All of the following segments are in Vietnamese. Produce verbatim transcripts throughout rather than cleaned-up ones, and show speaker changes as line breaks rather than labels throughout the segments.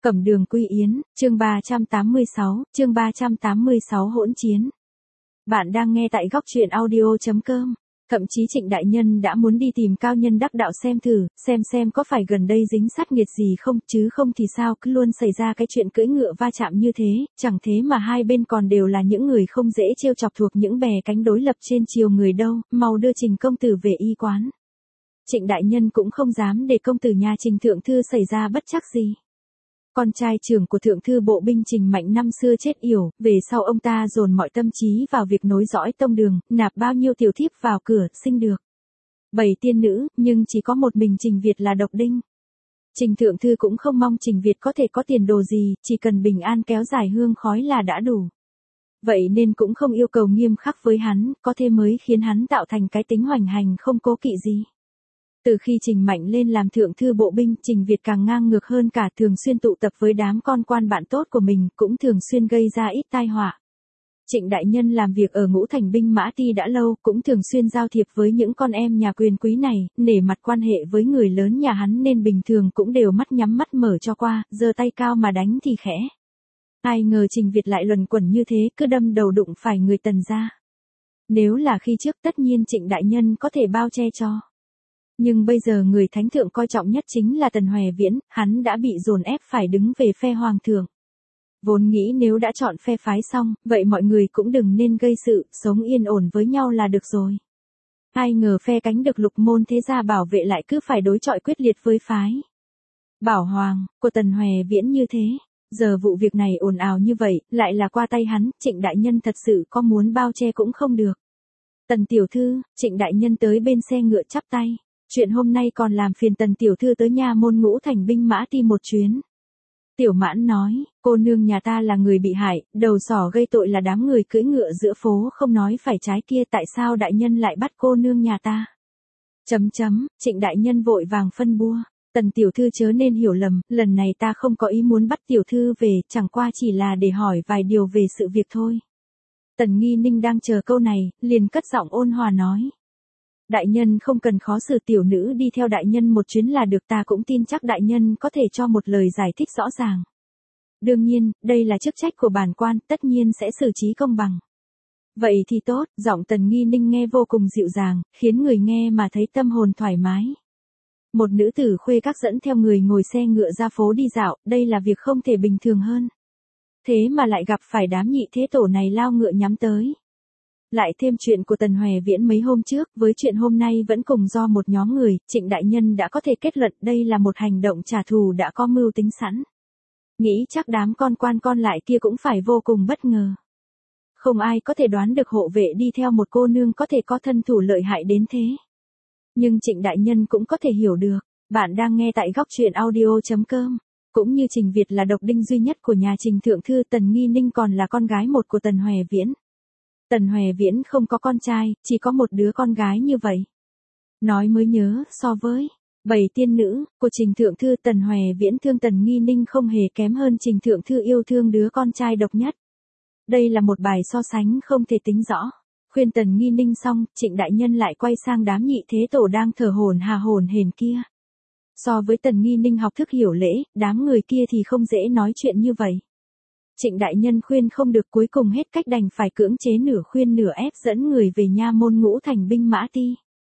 Cẩm đường quy yến, chương ba trăm tám mươi sáu, chương ba trăm tám mươi sáu hỗn chiến. Bạn đang nghe tại góc truyện audio chấm com. Thậm chí Trịnh đại nhân đã muốn đi tìm cao nhân đắc đạo xem thử, xem xem có phải gần đây dính sát nghiệt gì không, chứ không thì sao cứ luôn xảy ra cái chuyện cưỡi ngựa va chạm như thế, chẳng thế mà hai bên còn đều là những người không dễ trêu chọc thuộc những bè cánh đối lập trên triều người đâu, mau đưa Trình công tử về y quán. Trịnh đại nhân cũng không dám để công tử nhà Trình thượng thư xảy ra bất trắc gì. Con trai trưởng của thượng thư bộ binh Trình Mạnh năm xưa chết yểu, về sau ông ta dồn mọi tâm trí vào việc nối dõi tông đường, nạp bao nhiêu tiểu thiếp vào cửa, sinh được bảy tiên nữ, nhưng chỉ có một mình Trình Việt là độc đinh. Trình thượng thư cũng không mong Trình Việt có thể có tiền đồ gì, chỉ cần bình an kéo dài hương khói là đã đủ. Vậy nên cũng không yêu cầu nghiêm khắc với hắn, có thế mới khiến hắn tạo thành cái tính hoành hành không cố kỵ gì. Từ khi Trình Mạnh lên làm thượng thư bộ binh, Trình Việt càng ngang ngược hơn cả, thường xuyên tụ tập với đám con quan bạn tốt của mình, cũng thường xuyên gây ra ít tai họa. Trịnh đại nhân làm việc ở Ngũ Thành binh mã ti đã lâu, cũng thường xuyên giao thiệp với những con em nhà quyền quý này, nể mặt quan hệ với người lớn nhà hắn nên bình thường cũng đều mắt nhắm mắt mở cho qua, giơ tay cao mà đánh thì khẽ. Ai ngờ Trình Việt lại luẩn quẩn như thế, cứ đâm đầu đụng phải người Tần gia. Nếu là khi trước tất nhiên Trịnh đại nhân có thể bao che cho. Nhưng bây giờ người thánh thượng coi trọng nhất chính là Tần Hoè Viễn, hắn đã bị dồn ép phải đứng về phe hoàng thượng. Vốn nghĩ nếu đã chọn phe phái xong, vậy mọi người cũng đừng nên gây sự, sống yên ổn với nhau là được rồi. Ai ngờ phe cánh được Lục Môn thế gia bảo vệ lại cứ phải đối chọi quyết liệt với phái Bảo Hoàng của Tần Hoè Viễn như thế. Giờ vụ việc này ồn ào như vậy, lại là qua tay hắn, Trịnh đại nhân thật sự có muốn bao che cũng không được. Tần tiểu thư, Trịnh đại nhân tới bên xe ngựa chắp tay. Chuyện hôm nay còn làm phiền Tần tiểu thư tới nha môn Ngũ Thành binh mã ti một chuyến. Tiểu Mãn nói, cô nương nhà ta là người bị hại, đầu sỏ gây tội là đám người cưỡi ngựa giữa phố không nói phải trái kia, tại sao đại nhân lại bắt cô nương nhà ta? Chấm chấm, Trịnh đại nhân vội vàng phân bua. Tần tiểu thư chớ nên hiểu lầm, lần này ta không có ý muốn bắt tiểu thư về, chẳng qua chỉ là để hỏi vài điều về sự việc thôi. Tần Nghi Ninh đang chờ câu này, liền cất giọng ôn hòa nói. Đại nhân không cần khó xử tiểu nữ đi theo đại nhân một chuyến là được, ta cũng tin chắc đại nhân có thể cho một lời giải thích rõ ràng. Đương nhiên, đây là chức trách của bản quan, tất nhiên sẽ xử trí công bằng. Vậy thì tốt, giọng Tần Nghi Ninh nghe vô cùng dịu dàng, khiến người nghe mà thấy tâm hồn thoải mái. Một nữ tử khuê các dẫn theo người ngồi xe ngựa ra phố đi dạo, đây là việc không thể bình thường hơn. Thế mà lại gặp phải đám nhị thế tổ này lao ngựa nhắm tới. Lại thêm chuyện của Tần Hoè Viễn mấy hôm trước, với chuyện hôm nay vẫn cùng do một nhóm người, Trịnh đại nhân đã có thể kết luận đây là một hành động trả thù đã có mưu tính sẵn. Nghĩ chắc đám con quan con lại kia cũng phải vô cùng bất ngờ. Không ai có thể đoán được hộ vệ đi theo một cô nương có thể có thân thủ lợi hại đến thế. Nhưng Trịnh đại nhân cũng có thể hiểu được. Bạn đang nghe tại góc truyện audio chấm com. Cũng như Trình Việt là độc đinh duy nhất của nhà Trình thượng thư, Tần Nghi Ninh còn là con gái một của Tần Hoè Viễn. Tần Hoè Viễn không có con trai, chỉ có một đứa con gái như vậy. Nói mới nhớ, so với bảy tiên nữ của Trình thượng thư, Tần Hoè Viễn thương Tần Nghi Ninh không hề kém hơn Trình thượng thư yêu thương đứa con trai độc nhất. Đây là một bài so sánh không thể tính rõ. Khuyên Tần Nghi Ninh xong, Trịnh đại nhân lại quay sang đám nhị thế tổ đang thở hổn hà hổn hển kia. So với Tần Nghi Ninh học thức hiểu lễ, đám người kia thì không dễ nói chuyện như vậy. Trịnh đại nhân khuyên không được, cuối cùng hết cách đành phải cưỡng chế nửa khuyên nửa ép dẫn người về nha môn Ngũ Thành binh mã ti.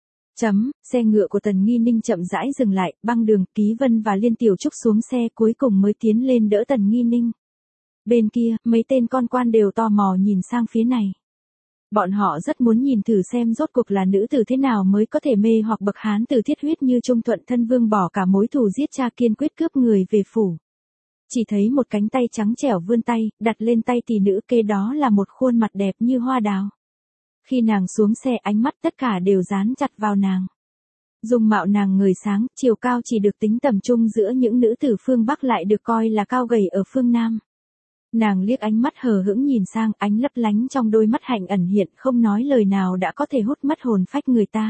Chấm, xe ngựa của Tần Nghi Ninh chậm rãi dừng lại, băng đường, Ký Vân và Liên Tiểu Trúc xuống xe cuối cùng mới tiến lên đỡ Tần Nghi Ninh. Bên kia, mấy tên con quan đều tò mò nhìn sang phía này. Bọn họ rất muốn nhìn thử xem rốt cuộc là nữ tử thế nào mới có thể mê hoặc bậc hán tử thiết huyết như Trung Thuận thân vương bỏ cả mối thù giết cha kiên quyết cướp người về phủ. Chỉ thấy một cánh tay trắng trẻo vươn tay, đặt lên tay tỷ nữ kế đó là một khuôn mặt đẹp như hoa đào. Khi nàng xuống xe ánh mắt tất cả đều dán chặt vào nàng. Dung mạo nàng ngời sáng, chiều cao chỉ được tính tầm trung giữa những nữ tử phương Bắc lại được coi là cao gầy ở phương Nam. Nàng liếc ánh mắt hờ hững nhìn sang, ánh lấp lánh trong đôi mắt hạnh ẩn hiện, không nói lời nào đã có thể hút mất hồn phách người ta.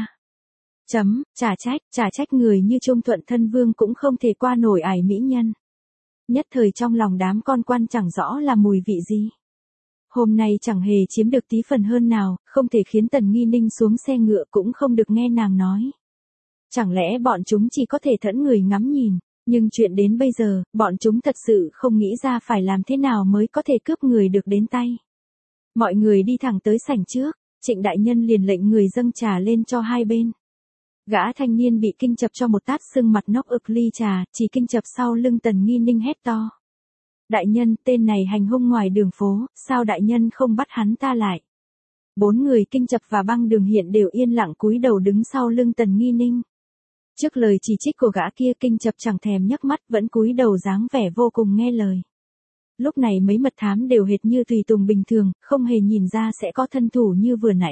Chấm, chả trách, chả trách người như Trung Thuận thân vương cũng không thể qua nổi ải mỹ nhân. Nhất thời trong lòng đám con quan chẳng rõ là mùi vị gì. Hôm nay chẳng hề chiếm được tí phần hơn nào, không thể khiến Tần Nghi Ninh xuống xe ngựa, cũng không được nghe nàng nói. Chẳng lẽ bọn chúng chỉ có thể thẫn người ngắm nhìn. Nhưng chuyện đến bây giờ, bọn chúng thật sự không nghĩ ra phải làm thế nào mới có thể cướp người được đến tay. Mọi người đi thẳng tới sảnh trước, Trịnh đại nhân liền lệnh người dâng trà lên cho hai bên. Gã thanh niên bị kinh chập cho một tát sưng mặt nốc ực ly trà, chỉ kinh chập sau lưng Tần Nghi Ninh hét to. Đại nhân, tên này hành hung ngoài đường phố, sao đại nhân không bắt hắn ta lại? Bốn người kinh chập và băng đường hiện đều yên lặng cúi đầu đứng sau lưng Tần Nghi Ninh. Trước lời chỉ trích của gã kia kinh chập chẳng thèm nhấc mắt vẫn cúi đầu dáng vẻ vô cùng nghe lời. Lúc này mấy mật thám đều hệt như tùy tùng bình thường, không hề nhìn ra sẽ có thân thủ như vừa nãy.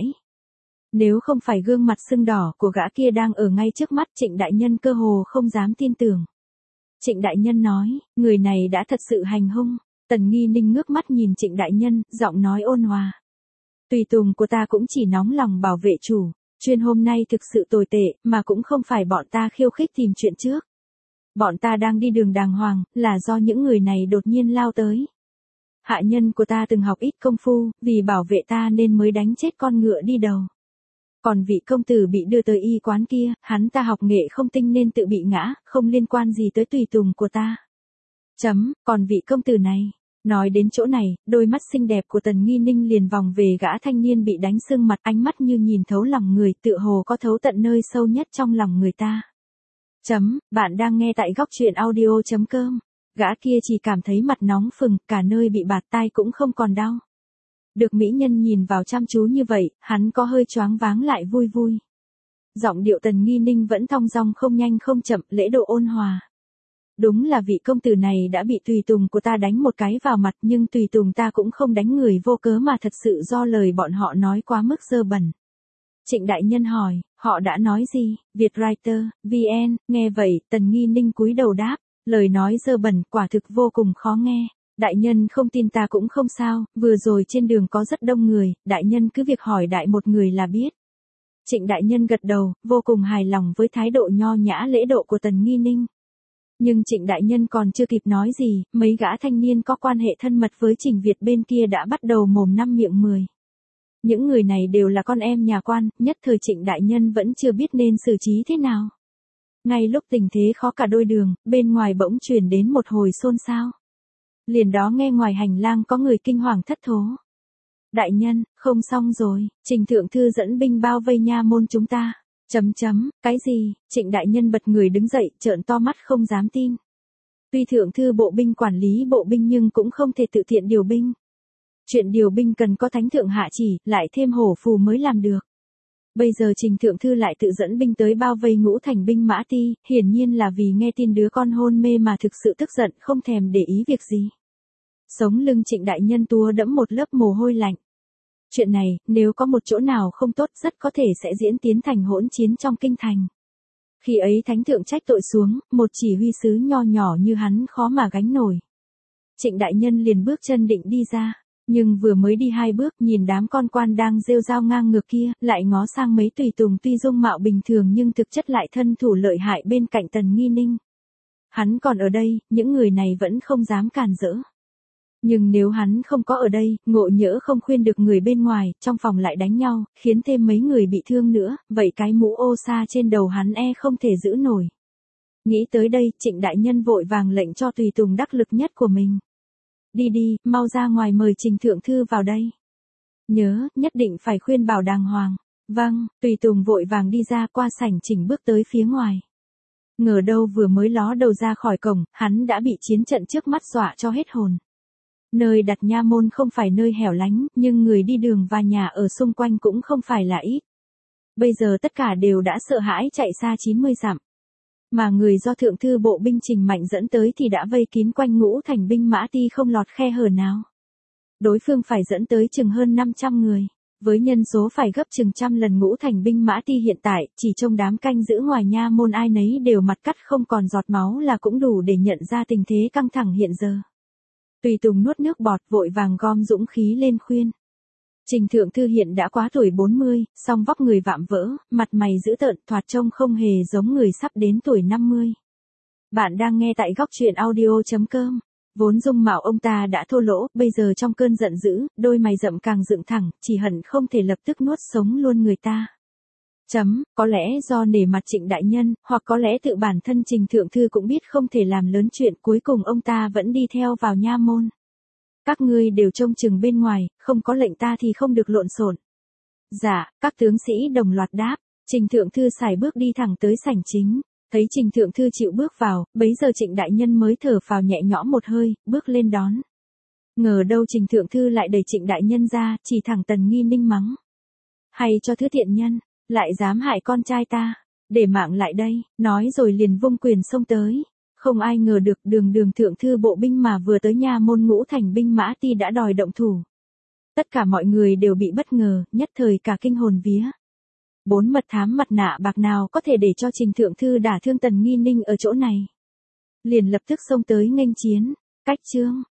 Nếu không phải gương mặt sưng đỏ của gã kia đang ở ngay trước mắt Trịnh đại nhân cơ hồ không dám tin tưởng. Trịnh đại nhân nói, người này đã thật sự hành hung. Tần Nghi Ninh ngước mắt nhìn Trịnh đại nhân, giọng nói ôn hòa. Tùy tùng của ta cũng chỉ nóng lòng bảo vệ chủ, chuyên hôm nay thực sự tồi tệ, mà cũng không phải bọn ta khiêu khích tìm chuyện trước. Bọn ta đang đi đường đàng hoàng, là do những người này đột nhiên lao tới. Hạ nhân của ta từng học ít công phu, vì bảo vệ ta nên mới đánh chết con ngựa đi đầu. Còn vị công tử bị đưa tới y quán kia, hắn ta học nghệ không tinh nên tự bị ngã, không liên quan gì tới tùy tùng của ta. Chấm, còn vị công tử này. Nói đến chỗ này, đôi mắt xinh đẹp của Tần Nghi Ninh liền vòng về gã thanh niên bị đánh sưng mặt, ánh mắt như nhìn thấu lòng người, tựa hồ có thấu tận nơi sâu nhất trong lòng người ta. Chấm, bạn đang nghe tại góc truyện audio chấm com. Gã kia chỉ cảm thấy mặt nóng phừng, cả nơi bị bạt tai cũng không còn đau. Được mỹ nhân nhìn vào chăm chú như vậy, hắn có hơi choáng váng lại vui vui. Giọng điệu Tần Nghi Ninh vẫn thong dong không nhanh không chậm, lễ độ ôn hòa. Đúng là vị công tử này đã bị tùy tùng của ta đánh một cái vào mặt, nhưng tùy tùng ta cũng không đánh người vô cớ mà thật sự do lời bọn họ nói quá mức dơ bẩn. Trịnh đại nhân hỏi, họ đã nói gì? Vietwriter, vê en, nghe vậy, Tần Nghi Ninh cúi đầu đáp, lời nói dơ bẩn quả thực vô cùng khó nghe. Đại nhân không tin ta cũng không sao, vừa rồi trên đường có rất đông người, đại nhân cứ việc hỏi đại một người là biết. Trịnh đại nhân gật đầu, vô cùng hài lòng với thái độ nho nhã lễ độ của Tần Nghi Ninh. Nhưng Trịnh đại nhân còn chưa kịp nói gì, mấy gã thanh niên có quan hệ thân mật với Trình Việt bên kia đã bắt đầu mồm năm miệng mười. Những người này đều là con em nhà quan, nhất thời Trịnh đại nhân vẫn chưa biết nên xử trí thế nào. Ngay lúc tình thế khó cả đôi đường, bên ngoài bỗng truyền đến một hồi xôn xao. Liền đó nghe ngoài hành lang có người kinh hoàng thất thố. Đại nhân, không xong rồi, Trình thượng thư dẫn binh bao vây nha môn chúng ta. Chấm chấm, cái gì? Trịnh đại nhân bật người đứng dậy, trợn to mắt không dám tin. Tuy thượng thư bộ binh quản lý bộ binh nhưng cũng không thể tự tiện điều binh. Chuyện điều binh cần có thánh thượng hạ chỉ, lại thêm hổ phù mới làm được. Bây giờ Trình thượng thư lại tự dẫn binh tới bao vây Ngũ Thành binh Mã Ti, hiển nhiên là vì nghe tin đứa con hôn mê mà thực sự tức giận, không thèm để ý việc gì. Sống lưng Trịnh đại nhân tua đẫm một lớp mồ hôi lạnh. Chuyện này, nếu có một chỗ nào không tốt rất có thể sẽ diễn tiến thành hỗn chiến trong kinh thành. Khi ấy thánh thượng trách tội xuống, một chỉ huy sứ nho nhỏ như hắn khó mà gánh nổi. Trịnh đại nhân liền bước chân định đi ra, nhưng vừa mới đi hai bước nhìn đám con quan đang rêu rao ngang ngược kia, lại ngó sang mấy tùy tùng tuy dung mạo bình thường nhưng thực chất lại thân thủ lợi hại bên cạnh Tần Nghi Ninh. Hắn còn ở đây, những người này vẫn không dám cản rỡ. Nhưng nếu hắn không có ở đây, ngộ nhỡ không khuyên được người bên ngoài, trong phòng lại đánh nhau, khiến thêm mấy người bị thương nữa, vậy cái mũ ô sa trên đầu hắn e không thể giữ nổi. Nghĩ tới đây, Trịnh đại nhân vội vàng lệnh cho tùy tùng đắc lực nhất của mình. Đi đi, mau ra ngoài mời Trình thượng thư vào đây. Nhớ, nhất định phải khuyên bảo đàng hoàng. Vâng, tùy tùng vội vàng đi ra qua sảnh Trình bước tới phía ngoài. Ngờ đâu vừa mới ló đầu ra khỏi cổng, hắn đã bị chiến trận trước mắt dọa cho hết hồn. Nơi đặt nha môn không phải nơi hẻo lánh, nhưng người đi đường và nhà ở xung quanh cũng không phải là ít. Bây giờ tất cả đều đã sợ hãi chạy xa chín mươi dặm. Mà người do thượng thư bộ binh Trình Mạnh dẫn tới thì đã vây kín quanh Ngũ Thành binh Mã Ti không lọt khe hở nào. Đối phương phải dẫn tới chừng hơn năm trăm người. Với nhân số phải gấp chừng trăm lần Ngũ Thành binh Mã Ti hiện tại, chỉ trông đám canh giữ ngoài nha môn ai nấy đều mặt cắt không còn giọt máu là cũng đủ để nhận ra tình thế căng thẳng hiện giờ. Tùy tùng nuốt nước bọt vội vàng gom dũng khí lên khuyên. Trình thượng thư hiện đã quá tuổi bốn mươi, song vóc người vạm vỡ, mặt mày dữ tợn, thoạt trông không hề giống người sắp đến tuổi năm mươi. Bạn đang nghe tại góc truyện audio chấm com. Vốn dung mạo ông ta đã thô lỗ, bây giờ trong cơn giận dữ, đôi mày rậm càng dựng thẳng, chỉ hận không thể lập tức nuốt sống luôn người ta. Chấm, có lẽ do nể mặt Trịnh đại nhân, hoặc có lẽ tự bản thân Trình thượng thư cũng biết không thể làm lớn chuyện, cuối cùng ông ta vẫn đi theo vào nha môn. Các ngươi đều trông chừng bên ngoài, không có lệnh ta thì không được lộn xộn. Dạ, các tướng sĩ đồng loạt đáp. Trình thượng thư sải bước đi thẳng tới sảnh chính. Thấy Trình thượng thư chịu bước vào, bấy giờ Trịnh đại nhân mới thở phào nhẹ nhõm một hơi, bước lên đón. Ngờ đâu Trình thượng thư lại đẩy Trịnh đại nhân ra, chỉ thẳng Tần Nghi Ninh mắng. Hay cho thứ tiện nhân, lại dám hại con trai ta, để mạng lại đây, nói rồi liền vung quyền xông tới. Không ai ngờ được đường đường thượng thư bộ binh mà vừa tới nha môn Ngũ Thành binh mã ti đã đòi động thủ. Tất cả mọi người đều bị bất ngờ, nhất thời cả kinh hồn vía. Bốn mật thám mặt nạ bạc nào có thể để cho Trình thượng thư đả thương Tần Nghi Ninh ở chỗ này. Liền lập tức xông tới nghênh chiến, cách chương.